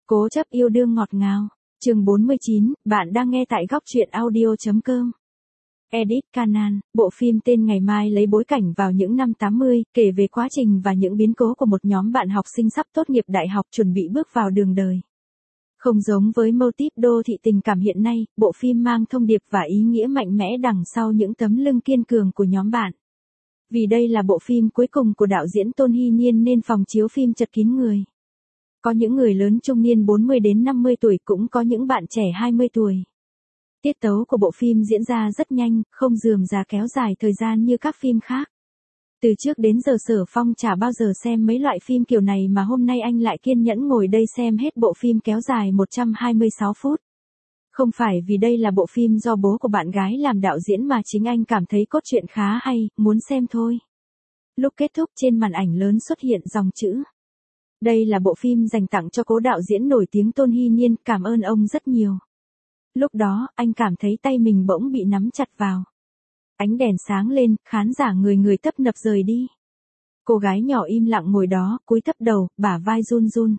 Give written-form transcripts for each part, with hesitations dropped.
Cố chấp yêu đương ngọt ngào. Chương 49, bạn đang nghe tại góc truyện audio.com. Edit Canaan, bộ phim tên Ngày Mai lấy bối cảnh vào những năm 80, kể về quá trình và những biến cố của một nhóm bạn học sinh sắp tốt nghiệp đại học chuẩn bị bước vào đường đời. Không giống với mô típ đô thị tình cảm hiện nay, bộ phim mang thông điệp và ý nghĩa mạnh mẽ đằng sau những tấm lưng kiên cường của nhóm bạn. Vì đây là bộ phim cuối cùng của đạo diễn Tôn Hy Niên nên phòng chiếu phim chật kín người. Có những người lớn trung niên 40 đến 50 tuổi, cũng có những bạn trẻ 20 tuổi. Tiết tấu của bộ phim diễn ra rất nhanh, không rườm rà kéo dài thời gian như các phim khác. Từ trước đến giờ Sở Phong chả bao giờ xem mấy loại phim kiểu này mà hôm nay anh lại kiên nhẫn ngồi đây xem hết bộ phim kéo dài 126 phút. Không phải vì đây là bộ phim do bố của bạn gái làm đạo diễn mà chính anh cảm thấy cốt truyện khá hay, muốn xem thôi. Lúc kết thúc trên màn ảnh lớn xuất hiện dòng chữ. Đây là bộ phim dành tặng cho cố đạo diễn nổi tiếng Tôn Hy Niên, cảm ơn ông rất nhiều. Lúc đó, anh cảm thấy tay mình bỗng bị nắm chặt vào. Ánh đèn sáng lên, khán giả người tấp nập rời đi. Cô gái nhỏ im lặng ngồi đó, cúi thấp đầu, bả vai run run.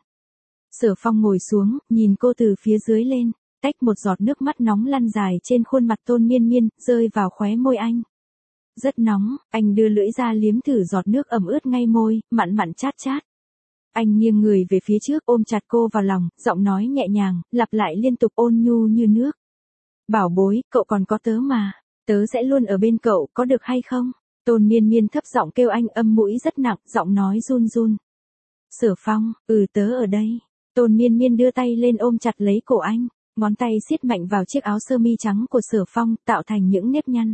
Sở Phong ngồi xuống, nhìn cô từ phía dưới lên, tách một giọt nước mắt nóng lăn dài trên khuôn mặt Tôn Miên Miên, rơi vào khóe môi anh. Rất nóng, anh đưa lưỡi ra liếm thử giọt nước ẩm ướt ngay môi, mặn mặn chát chát. Anh nghiêng người về phía trước ôm chặt cô vào lòng, giọng nói nhẹ nhàng, lặp lại liên tục ôn nhu như nước. Bảo bối, cậu còn có tớ mà, tớ sẽ luôn ở bên cậu, có được hay không? Tôn Miên Miên thấp giọng kêu anh, âm mũi rất nặng, giọng nói run run. Sở Phong, tớ ở đây. Tôn Miên Miên đưa tay lên ôm chặt lấy cổ anh, ngón tay siết mạnh vào chiếc áo sơ mi trắng của Sở Phong, tạo thành những nếp nhăn.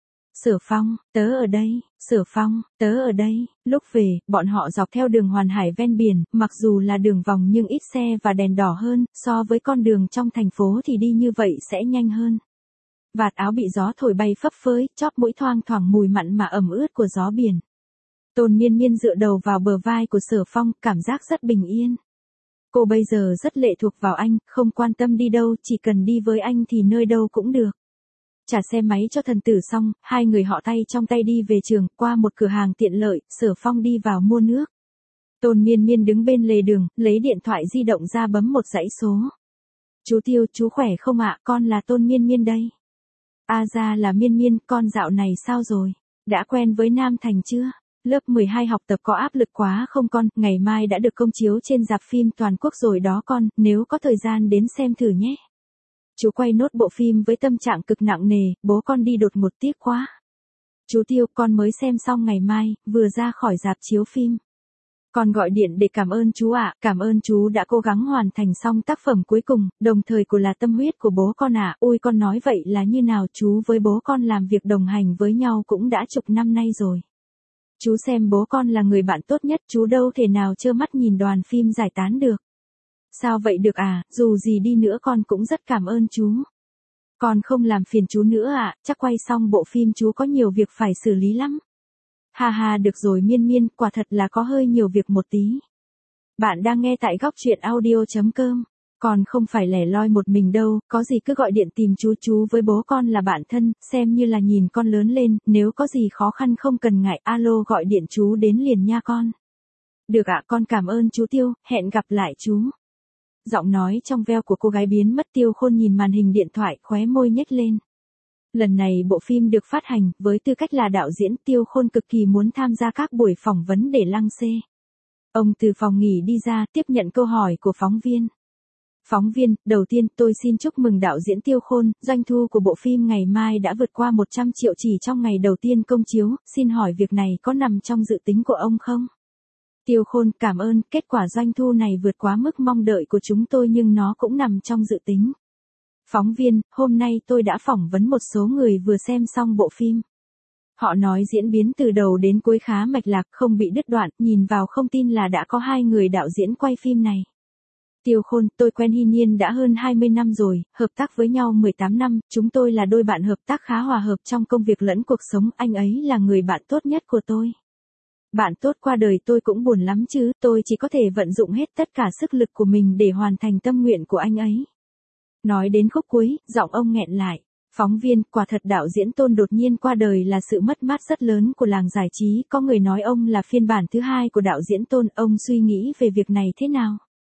Sở Phong, tớ ở đây, Sở Phong, tớ ở đây. Lúc về, bọn họ dọc theo đường Hoàn Hải ven biển, mặc dù là đường vòng nhưng ít xe và đèn đỏ hơn, so với con đường trong thành phố thì đi như vậy sẽ nhanh hơn. Vạt áo bị gió thổi bay phấp phới, chóp mũi thoang thoảng mùi mặn mà ẩm ướt của gió biển. Tôn Miên Miên dựa đầu vào bờ vai của Sở Phong, cảm giác rất bình yên. Cô bây giờ rất lệ thuộc vào anh, không quan tâm đi đâu, chỉ cần đi với anh thì nơi đâu cũng được. Trả xe máy cho thần tử xong, hai người họ tay trong tay đi về trường, qua một cửa hàng tiện lợi, Sở Phong đi vào mua nước. Tôn Miên Miên đứng bên lề đường, lấy điện thoại di động ra bấm một dãy số. Chú Tiêu, chú khỏe không ạ, con là Tôn Miên Miên đây. Ra là Miên Miên, con dạo này sao rồi? Đã quen với Nam Thành chưa? Lớp 12 học tập có áp lực quá không con, ngày mai đã được công chiếu trên rạp phim toàn quốc rồi đó con, nếu có thời gian đến xem thử nhé. Chú quay nốt bộ phim với tâm trạng cực nặng nề, bố con đi đột ngột tiếc quá. Chú Tiêu, con mới xem xong Ngày Mai, vừa ra khỏi rạp chiếu phim. Con gọi điện để cảm ơn chú ạ, cảm ơn chú đã cố gắng hoàn thành xong tác phẩm cuối cùng, đồng thời cũng là tâm huyết của bố con ạ. Ôi con nói vậy là như nào, chú với bố con làm việc đồng hành với nhau cũng đã chục năm nay rồi. Chú xem bố con là người bạn tốt nhất, chú đâu thể nào trơ mắt nhìn đoàn phim giải tán được. Sao vậy được à, dù gì đi nữa con cũng rất cảm ơn chú. Con không làm phiền chú nữa ạ, chắc quay xong bộ phim chú có nhiều việc phải xử lý lắm. Ha được rồi Miên Miên, quả thật là có hơi nhiều việc một tí. Bạn đang nghe tại góc truyện audio.com. Con không phải lẻ loi một mình đâu, có gì cứ gọi điện tìm chú với bố con là bạn thân, xem như là nhìn con lớn lên, nếu có gì khó khăn không cần ngại, alo gọi điện chú đến liền nha con. Được ạ, con cảm ơn chú Tiêu, hẹn gặp lại chú. Giọng nói trong veo của cô gái biến mất. Tiêu Khôn nhìn màn hình điện thoại, khóe môi nhếch lên. Lần này bộ phim được phát hành, với tư cách là đạo diễn, Tiêu Khôn cực kỳ muốn tham gia các buổi phỏng vấn để lăng xê. Ông từ phòng nghỉ đi ra, tiếp nhận câu hỏi của phóng viên. Phóng viên, đầu tiên tôi xin chúc mừng đạo diễn Tiêu Khôn, doanh thu của bộ phim Ngày Mai đã vượt qua 100 triệu chỉ trong ngày đầu tiên công chiếu, xin hỏi việc này có nằm trong dự tính của ông không? Tiêu Khôn, cảm ơn, kết quả doanh thu này vượt quá mức mong đợi của chúng tôi nhưng nó cũng nằm trong dự tính. Phóng viên, hôm nay tôi đã phỏng vấn một số người vừa xem xong bộ phim. Họ nói diễn biến từ đầu đến cuối khá mạch lạc, không bị đứt đoạn, nhìn vào không tin là đã có hai người đạo diễn quay phim này. Tiêu Khôn, tôi quen Hy Niên đã hơn 20 năm rồi, hợp tác với nhau 18 năm, chúng tôi là đôi bạn hợp tác khá hòa hợp trong công việc lẫn cuộc sống, anh ấy là người bạn tốt nhất của tôi. Bạn tốt qua đời tôi cũng buồn lắm chứ, tôi chỉ có thể vận dụng hết tất cả sức lực của mình để hoàn thành tâm nguyện của anh ấy. Nói đến khúc cuối, giọng ông nghẹn lại. Phóng viên, quả thật đạo diễn Tôn đột nhiên qua đời là sự mất mát rất lớn của làng giải trí, có người nói ông là phiên bản thứ hai của đạo diễn Tôn, ông suy nghĩ về việc này thế nào?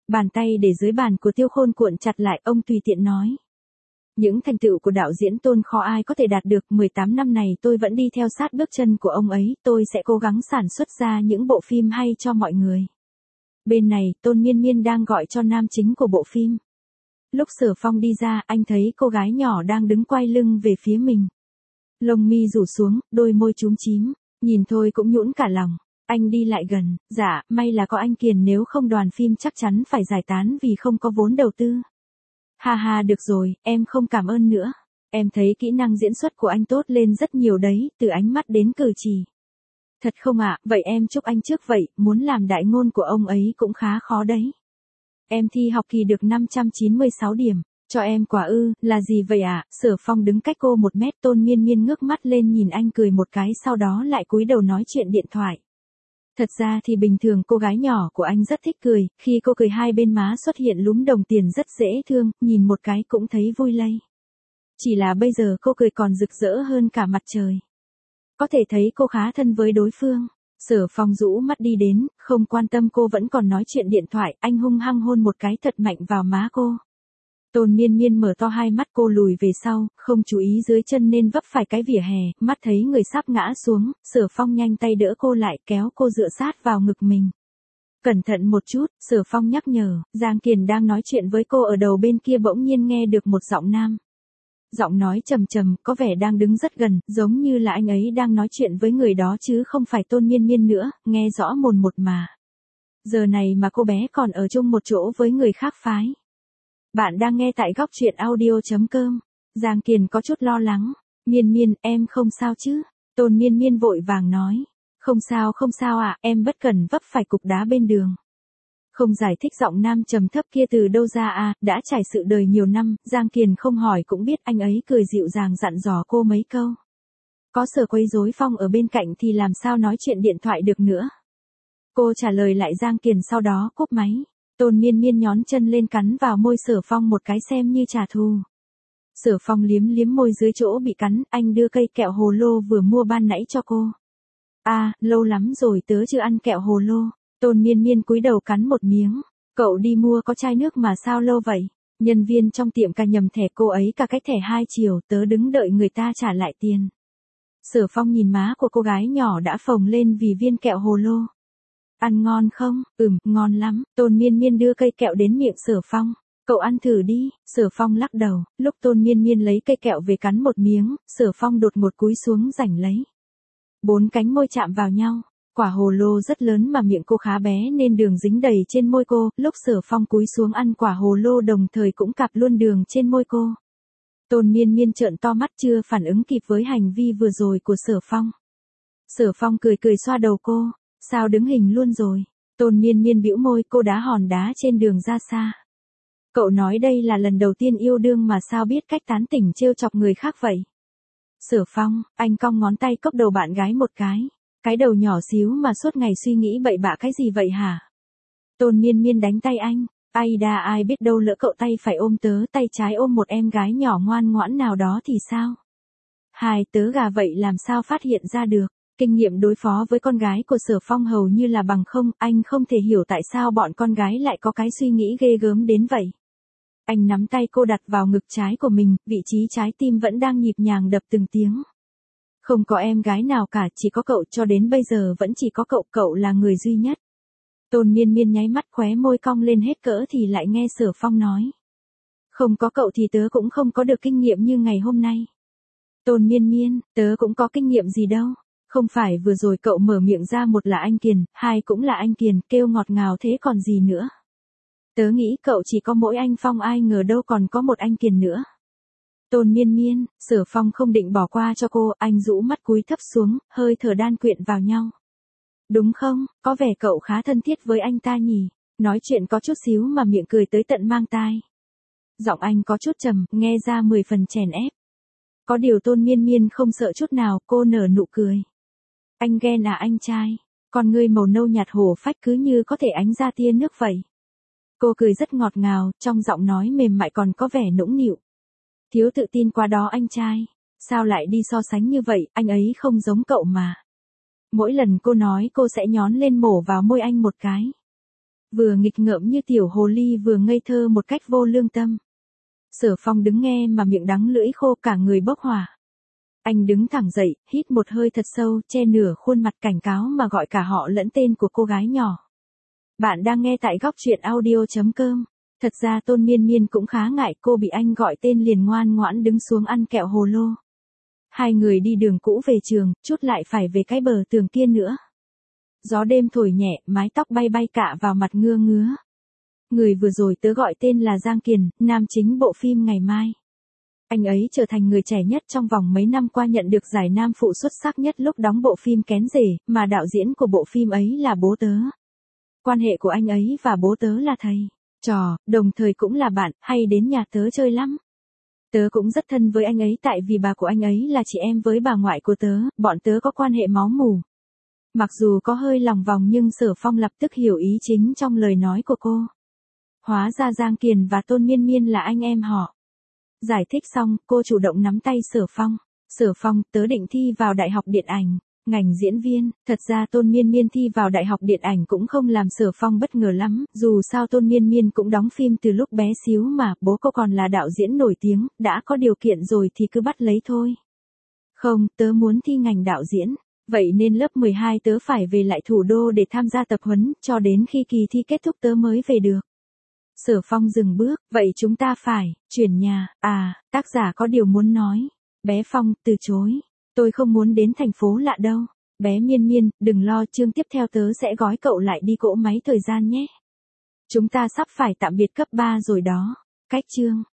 Bàn tay để dưới bàn của Tiêu Khôn cuộn chặt lại, ông tùy tiện nói. Những thành tựu của đạo diễn Tôn khó ai có thể đạt được, 18 năm này tôi vẫn đi theo sát bước chân của ông ấy, tôi sẽ cố gắng sản xuất ra những bộ phim hay cho mọi người. Bên này, Tôn Miên Miên đang gọi cho nam chính của bộ phim. Lúc Sở Phong đi ra, anh thấy cô gái nhỏ đang đứng quay lưng về phía mình. Lông mi rủ xuống, đôi môi chúm chím, nhìn thôi cũng nhũn cả lòng. Anh đi lại gần, dạ, may là có anh Kiền, nếu không đoàn phim chắc chắn phải giải tán vì không có vốn đầu tư. Ha ha, được rồi, em không cảm ơn nữa. Em thấy kỹ năng diễn xuất của anh tốt lên rất nhiều đấy, từ ánh mắt đến cử chỉ. Thật không ạ, vậy em chúc anh trước vậy, muốn làm đại ngôn của ông ấy cũng khá khó đấy. Em thi học kỳ được 596 điểm, cho em quả ư, là gì vậy ạ? Sở Phong đứng cách cô 1 mét, Tôn Miên Miên ngước mắt lên nhìn anh cười một cái, sau đó lại cúi đầu nói chuyện điện thoại. Thật ra thì bình thường cô gái nhỏ của anh rất thích cười, khi cô cười hai bên má xuất hiện lúm đồng tiền rất dễ thương, nhìn một cái cũng thấy vui lây. Chỉ là bây giờ cô cười còn rực rỡ hơn cả mặt trời. Có thể thấy cô khá thân với đối phương. Sở Phong rũ mắt đi đến, không quan tâm cô vẫn còn nói chuyện điện thoại, anh hung hăng hôn một cái thật mạnh vào má cô. Tôn Miên Miên mở to hai mắt, cô lùi về sau, không chú ý dưới chân nên vấp phải cái vỉa hè, mắt thấy người sắp ngã xuống, Sở Phong nhanh tay đỡ cô lại, kéo cô dựa sát vào ngực mình. Cẩn thận một chút, Sở Phong nhắc nhở. Giang Kiền đang nói chuyện với cô ở đầu bên kia bỗng nhiên nghe được một giọng nam. Giọng nói trầm trầm, có vẻ đang đứng rất gần, giống như là anh ấy đang nói chuyện với người đó chứ không phải Tôn Miên Miên nữa, nghe rõ mồn một mà. Giờ này mà cô bé còn ở chung một chỗ với người khác phái. Bạn đang nghe tại góc truyện audio.com. Giang Kiền có chút lo lắng. Miên Miên, em không sao chứ? Tôn Miên Miên vội vàng nói. Không sao ạ, em bất cẩn vấp phải cục đá bên đường. Không giải thích, giọng nam trầm thấp kia từ đâu ra à, đã trải sự đời nhiều năm, Giang Kiền không hỏi cũng biết, anh ấy cười dịu dàng dặn dò cô mấy câu. Có Sở quấy rối Phong ở bên cạnh thì làm sao nói chuyện điện thoại được nữa. Cô trả lời lại Giang Kiền sau đó cúp máy. Tôn Miên Miên nhón chân lên cắn vào môi Sở Phong một cái xem như trả thù. Sở Phong liếm liếm môi dưới chỗ bị cắn, anh đưa cây kẹo hồ lô vừa mua ban nãy cho cô. À, lâu lắm rồi tớ chưa ăn kẹo hồ lô. Tôn Miên Miên cúi đầu cắn một miếng. Cậu đi mua có chai nước mà sao lâu vậy? Nhân viên trong tiệm cả nhầm thẻ cô ấy cả cách thẻ 2 chiều, tớ đứng đợi người ta trả lại tiền. Sở Phong nhìn má của cô gái nhỏ đã phồng lên vì viên kẹo hồ lô. Ăn ngon không? Ngon lắm. Tôn Miên Miên đưa cây kẹo đến miệng Sở Phong. Cậu ăn thử đi. Sở Phong lắc đầu. Lúc Tôn Miên Miên lấy cây kẹo về cắn một miếng, Sở Phong đột ngột cúi xuống giành lấy. 4 cánh môi chạm vào nhau. Quả hồ lô rất lớn mà miệng cô khá bé nên đường dính đầy trên môi cô, lúc Sở Phong cúi xuống ăn quả hồ lô đồng thời cũng cạp luôn đường trên môi cô. Tôn Miên Miên trợn to mắt chưa phản ứng kịp với hành vi vừa rồi của Sở Phong. Sở Phong cười cười xoa đầu cô, sao đứng hình luôn rồi. Tôn Miên Miên bĩu môi, cô đá hòn đá trên đường ra xa. Cậu nói đây là lần đầu tiên yêu đương mà sao biết cách tán tỉnh trêu chọc người khác vậy. Sở Phong, anh cong ngón tay cốc đầu bạn gái một cái. Cái đầu nhỏ xíu mà suốt ngày suy nghĩ bậy bạ cái gì vậy hả? Tôn Miên Miên đánh tay anh. Ai đa, ai biết đâu lỡ cậu tay phải ôm tớ, tay trái ôm một em gái nhỏ ngoan ngoãn nào đó thì sao? Hai tớ gà vậy làm sao phát hiện ra được? Kinh nghiệm đối phó với con gái của Sở Phong hầu như là bằng không, anh không thể hiểu tại sao bọn con gái lại có cái suy nghĩ ghê gớm đến vậy. Anh nắm tay cô đặt vào ngực trái của mình, vị trí trái tim vẫn đang nhịp nhàng đập từng tiếng. Không có em gái nào cả, chỉ có cậu, cho đến bây giờ vẫn chỉ có cậu, cậu là người duy nhất. Tôn Miên Miên nháy mắt, khóe môi cong lên hết cỡ thì lại nghe Sở Phong nói. Không có cậu thì tớ cũng không có được kinh nghiệm như ngày hôm nay. Tôn Miên Miên, tớ cũng có kinh nghiệm gì đâu. Không phải vừa rồi cậu mở miệng ra một là anh Kiền, hai cũng là anh Kiền, kêu ngọt ngào thế còn gì nữa. Tớ nghĩ cậu chỉ có mỗi anh Phong, ai ngờ đâu còn có một anh Kiền nữa. Tôn Miên Miên, Sở Phong không định bỏ qua cho cô, anh rũ mắt cúi thấp xuống, hơi thở đan quyện vào nhau. Đúng không, có vẻ cậu khá thân thiết với anh ta nhỉ, nói chuyện có chút xíu mà miệng cười tới tận mang tai. Giọng anh có chút trầm, nghe ra 10 phần chèn ép. Có điều Tôn Miên Miên không sợ chút nào, cô nở nụ cười. Anh ghen à anh trai, con ngươi màu nâu nhạt hổ phách cứ như có thể ánh ra tia nước vậy. Cô cười rất ngọt ngào, trong giọng nói mềm mại còn có vẻ nũng nịu. Thiếu tự tin quá đó anh trai, sao lại đi so sánh như vậy, anh ấy không giống cậu mà. Mỗi lần cô nói cô sẽ nhón lên mổ vào môi anh một cái. Vừa nghịch ngợm như tiểu hồ ly vừa ngây thơ một cách vô lương tâm. Sở Phong đứng nghe mà miệng đắng lưỡi khô cả người bốc hỏa. Anh đứng thẳng dậy, hít một hơi thật sâu, che nửa khuôn mặt cảnh cáo mà gọi cả họ lẫn tên của cô gái nhỏ. Bạn đang nghe tại góc truyện audio.com. Thật ra Tôn Miên Miên cũng khá ngại, cô bị anh gọi tên liền ngoan ngoãn đứng xuống ăn kẹo hồ lô. Hai người đi đường cũ về trường, chút lại phải về cái bờ tường kia nữa. Gió đêm thổi nhẹ, mái tóc bay bay cả vào mặt ngứa ngứa. Người vừa rồi tớ gọi tên là Giang Kiền, nam chính bộ phim Ngày Mai. Anh ấy trở thành người trẻ nhất trong vòng mấy năm qua nhận được giải nam phụ xuất sắc nhất lúc đóng bộ phim Kén Rể, mà đạo diễn của bộ phim ấy là bố tớ. Quan hệ của anh ấy và bố tớ là thầy, trò, đồng thời cũng là bạn, hay đến nhà tớ chơi lắm. Tớ cũng rất thân với anh ấy tại vì bà của anh ấy là chị em với bà ngoại của tớ, bọn tớ có quan hệ máu mủ. Mặc dù có hơi lòng vòng nhưng Sở Phong lập tức hiểu ý chính trong lời nói của cô. Hóa ra Giang Kiền và Tôn Miên Miên là anh em họ. Giải thích xong, cô chủ động nắm tay Sở Phong. Sở Phong, tớ định thi vào Đại học Điện ảnh, ngành diễn viên. Thật ra Tôn Miên Miên thi vào Đại học Điện ảnh cũng không làm Sở Phong bất ngờ lắm. Dù sao Tôn Miên Miên cũng đóng phim từ lúc bé xíu mà, bố cô còn là đạo diễn nổi tiếng, đã có điều kiện rồi thì cứ bắt lấy thôi. Không, tớ muốn thi ngành đạo diễn. Vậy nên lớp 12 tớ phải về lại thủ đô để tham gia tập huấn, cho đến khi kỳ thi kết thúc tớ mới về được. Sở Phong dừng bước, vậy chúng ta phải chuyển nhà, tác giả có điều muốn nói. Bé Phong, từ chối. Tôi không muốn đến thành phố lạ đâu. Bé Miên Miên, đừng lo, chương tiếp theo tớ sẽ gói cậu lại đi cỗ máy thời gian nhé. Chúng ta sắp phải tạm biệt cấp 3 rồi đó. Cách chương.